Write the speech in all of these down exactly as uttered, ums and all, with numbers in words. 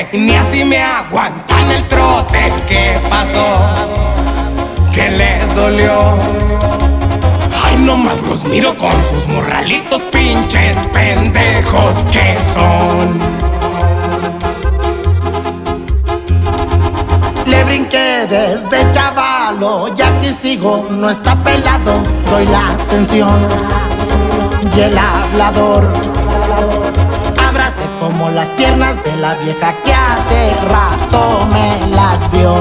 corte, ni así me aguantan el trote. ¿Qué pasó? ¿Qué les dolió? Ay, nomás los miro con sus morralitos, pinches pendejos que son. Le brinqué desde chavalo y aquí sigo, no está pelado. Doy la atención y el hablador. Abracé como las piernas de la vieja que hace rato me las dio.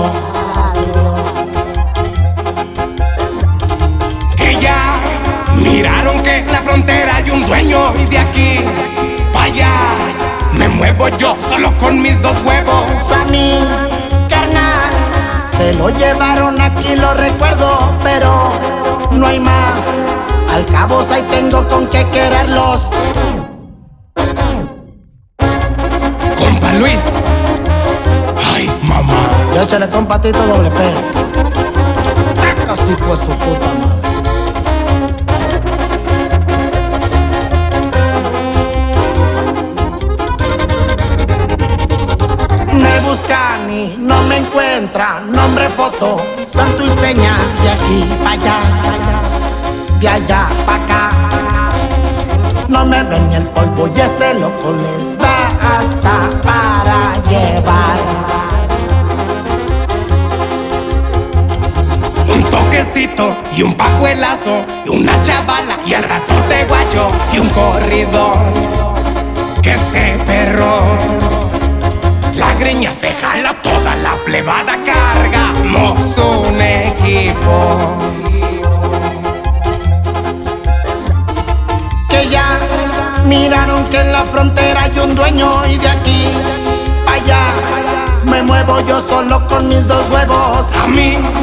Que ya miraron que en la frontera hay un dueño y de aquí pa' allá me muevo yo solo con mis dos huevos. A mí, carnal, se lo llevaron aquí, lo recuerdo, pero no hay más. Al cabo ahí tengo con qué quererlos. Compa Luis, ay mamá, Y échale con patito doble P. Casi fue su puta madre. Me buscan y no me encuentran. Nombre, foto, santo y seña. De aquí pa' allá, de allá pa' acá. No me ven ni el polvo y este loco les da hasta para llevar. un toquecito y un pajuelazo y una chavala y al rato te guacho y un corrido. Que este perro la greña se jala, toda la plebada cargamos un equipo. Que ya miraron que en la frontera hay un dueño y de aquí pa' allá me muevo yo solo con mis dos huevos. A mí